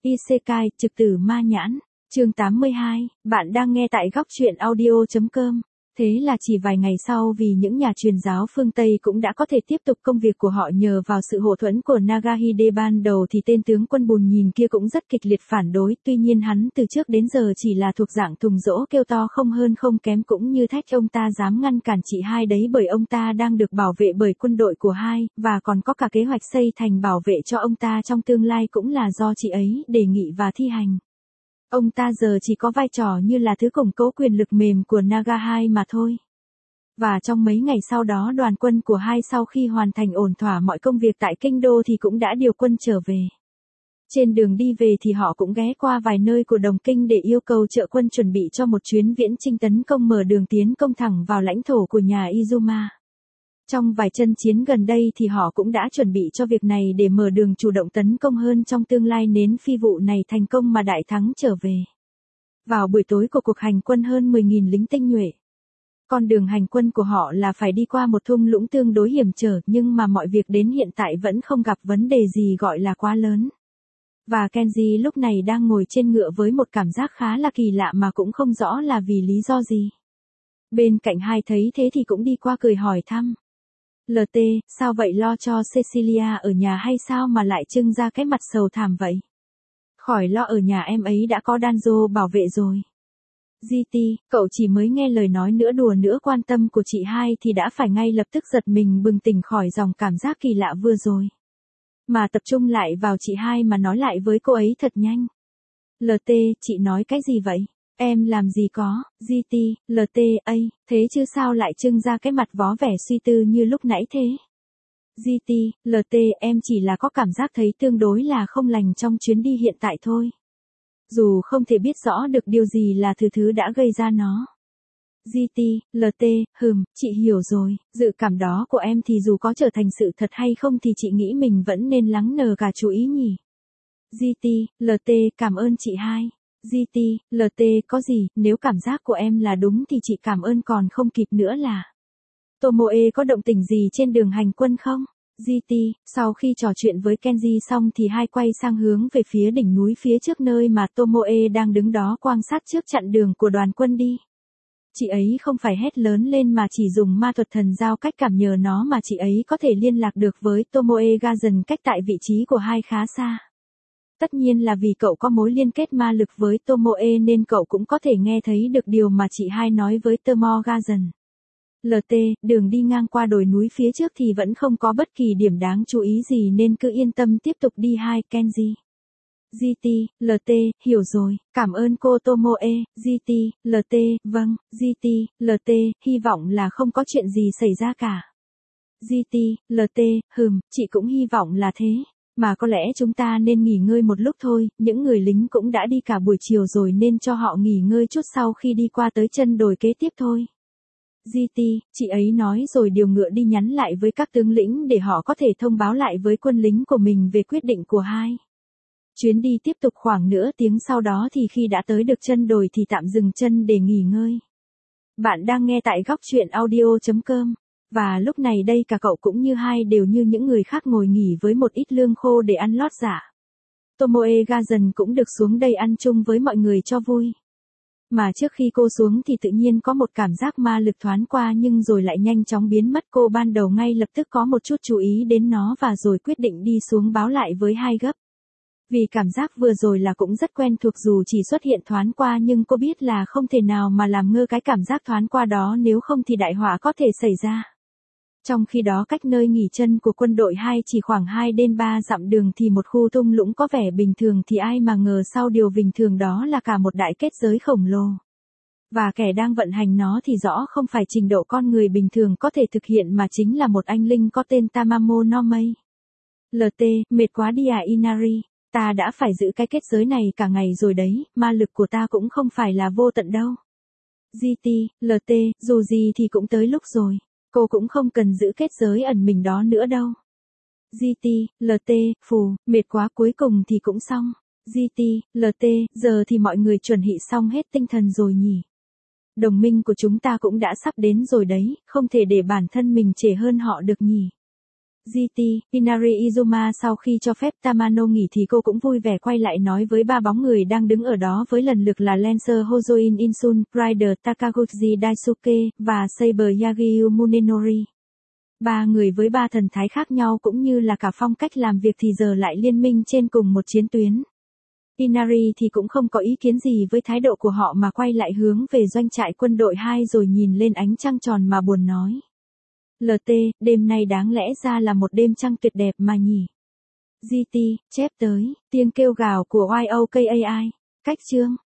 Isekai, trực tử ma nhãn. Chương 82, bạn đang nghe tại góc truyện audio.com. Thế là chỉ vài ngày sau, vì những nhà truyền giáo phương Tây cũng đã có thể tiếp tục công việc của họ nhờ vào sự hậu thuẫn của Nagahide, ban đầu thì tên tướng quân bùn nhìn kia cũng rất kịch liệt phản đối, tuy nhiên hắn từ trước đến giờ chỉ là thuộc dạng thùng dỗ kêu to không hơn không kém, cũng như thách ông ta dám ngăn cản chị hai đấy, bởi ông ta đang được bảo vệ bởi quân đội của hai, và còn có cả kế hoạch xây thành bảo vệ cho ông ta trong tương lai cũng là do chị ấy đề nghị và thi hành. Ông ta giờ chỉ có vai trò như là thứ củng cố quyền lực mềm của Naga 2 mà thôi. Và trong mấy ngày sau đó, đoàn quân của hai sau khi hoàn thành ổn thỏa mọi công việc tại kinh đô thì cũng đã điều quân trở về. Trên đường đi về thì họ cũng ghé qua vài nơi của Đồng Kinh để yêu cầu trợ quân chuẩn bị cho một chuyến viễn chinh tấn công, mở đường tiến công thẳng vào lãnh thổ của nhà Izuma. Trong vài trận chiến gần đây thì họ cũng đã chuẩn bị cho việc này để mở đường chủ động tấn công hơn trong tương lai, nếu phi vụ này thành công mà đại thắng trở về. Vào buổi tối của cuộc hành quân, hơn 10.000 lính tinh nhuệ. Con đường hành quân của họ là phải đi qua một thung lũng tương đối hiểm trở, nhưng mà mọi việc đến hiện tại vẫn không gặp vấn đề gì gọi là quá lớn. Và Kenji lúc này đang ngồi trên ngựa với một cảm giác khá là kỳ lạ mà cũng không rõ là vì lý do gì. Bên cạnh hai thấy thế thì cũng đi qua cười hỏi thăm. LT, sao vậy, lo cho Cecilia ở nhà hay sao mà lại trưng ra cái mặt sầu thảm vậy? Khỏi lo, ở nhà em ấy đã có Danzo bảo vệ rồi. GT, cậu chỉ mới nghe lời nói nữa đùa nữa quan tâm của chị hai thì đã phải ngay lập tức giật mình bừng tỉnh khỏi dòng cảm giác kỳ lạ vừa rồi. Mà tập trung lại vào chị hai mà nói lại với cô ấy thật nhanh. LT, chị nói cái gì vậy? Em làm gì có, GT, LT, ấy, thế chứ sao lại trưng ra cái mặt vó vẻ suy tư như lúc nãy thế? GT, LT, em chỉ là có cảm giác thấy tương đối là không lành trong chuyến đi hiện tại thôi. Dù không thể biết rõ được điều gì là thứ đã gây ra nó. GT, LT, chị hiểu rồi, dự cảm đó của em thì dù có trở thành sự thật hay không thì chị nghĩ mình vẫn nên lắng nờ cả chú ý nhỉ. GT, LT, cảm ơn chị hai. GT, LT, có gì, nếu cảm giác của em là đúng thì chị cảm ơn còn không kịp nữa là. Tomoe có động tĩnh gì trên đường hành quân không? GT, sau khi trò chuyện với Kenji xong thì hai quay sang hướng về phía đỉnh núi phía trước nơi mà Tomoe đang đứng đó quan sát trước chặn đường của đoàn quân đi. Chị ấy không phải hét lớn lên mà chỉ dùng ma thuật thần giao cách cảm, nhờ nó mà chị ấy có thể liên lạc được với Tomoe Gazen cách tại vị trí của hai khá xa. Tất nhiên là vì cậu có mối liên kết ma lực với Tomoe nên cậu cũng có thể nghe thấy được điều mà chị hai nói với Tomoe Gazen. LT, đường đi ngang qua đồi núi phía trước thì vẫn không có bất kỳ điểm đáng chú ý gì nên cứ yên tâm tiếp tục đi hai, Kenji. GT, LT, hiểu rồi, cảm ơn cô Tomoe. GT, LT, vâng, GT, LT, hy vọng là không có chuyện gì xảy ra cả. GT, LT, chị cũng hy vọng là thế. Mà có lẽ chúng ta nên nghỉ ngơi một lúc thôi, những người lính cũng đã đi cả buổi chiều rồi nên cho họ nghỉ ngơi chút sau khi đi qua tới chân đồi kế tiếp thôi. GT, chị ấy nói rồi điều ngựa đi nhắn lại với các tướng lĩnh để họ có thể thông báo lại với quân lính của mình về quyết định của hai. Chuyến đi tiếp tục khoảng nửa tiếng sau đó thì khi đã tới được chân đồi thì tạm dừng chân để nghỉ ngơi. Bạn đang nghe tại góc truyện audio.com. Và lúc này đây cả cậu cũng như hai đều như những người khác ngồi nghỉ với một ít lương khô để ăn lót dạ. Tomoe Gazen cũng được xuống đây ăn chung với mọi người cho vui. Mà trước khi cô xuống thì tự nhiên có một cảm giác ma lực thoáng qua nhưng rồi lại nhanh chóng biến mất. Cô ban đầu ngay lập tức có một chút chú ý đến nó và rồi quyết định đi xuống báo lại với hai gấp. Vì cảm giác vừa rồi là cũng rất quen thuộc, dù chỉ xuất hiện thoáng qua nhưng cô biết là không thể nào mà làm ngơ cái cảm giác thoáng qua đó, nếu không thì đại họa có thể xảy ra. Trong khi đó cách nơi nghỉ chân của quân đội 2 chỉ khoảng 2 đến 3 dặm đường thì một khu thung lũng có vẻ bình thường thì ai mà ngờ sau điều bình thường đó là cả một đại kết giới khổng lồ. Và kẻ đang vận hành nó thì rõ không phải trình độ con người bình thường có thể thực hiện mà chính là một anh linh có tên Tamamo no Mei. LT, mệt quá đi à Inari, ta đã phải giữ cái kết giới này cả ngày rồi đấy, ma lực của ta cũng không phải là vô tận đâu. GT, LT, dù gì thì cũng tới lúc rồi. Cô cũng không cần giữ kết giới ẩn mình đó nữa đâu. GT, LT, mệt quá, cuối cùng thì cũng xong. GT, LT, giờ thì mọi người chuẩn bị xong hết tinh thần rồi nhỉ. Đồng minh của chúng ta cũng đã sắp đến rồi đấy, không thể để bản thân mình trễ hơn họ được nhỉ. GT, Inari Izuma sau khi cho phép Tamano nghỉ thì cô cũng vui vẻ quay lại nói với ba bóng người đang đứng ở đó với lần lượt là Lancer Hojoin Insun, Rider Takaguchi Daisuke, và Saber Yagyu Munenori. Ba người với ba thần thái khác nhau cũng như là cả phong cách làm việc thì giờ lại liên minh trên cùng một chiến tuyến. Inari thì cũng không có ý kiến gì với thái độ của họ mà quay lại hướng về doanh trại quân đội 2 rồi nhìn lên ánh trăng tròn mà buồn nói. LT, đêm nay đáng lẽ ra là một đêm trăng tuyệt đẹp mà nhỉ. GT, chép tới, tiếng kêu gào của YOKAI. Cách chương.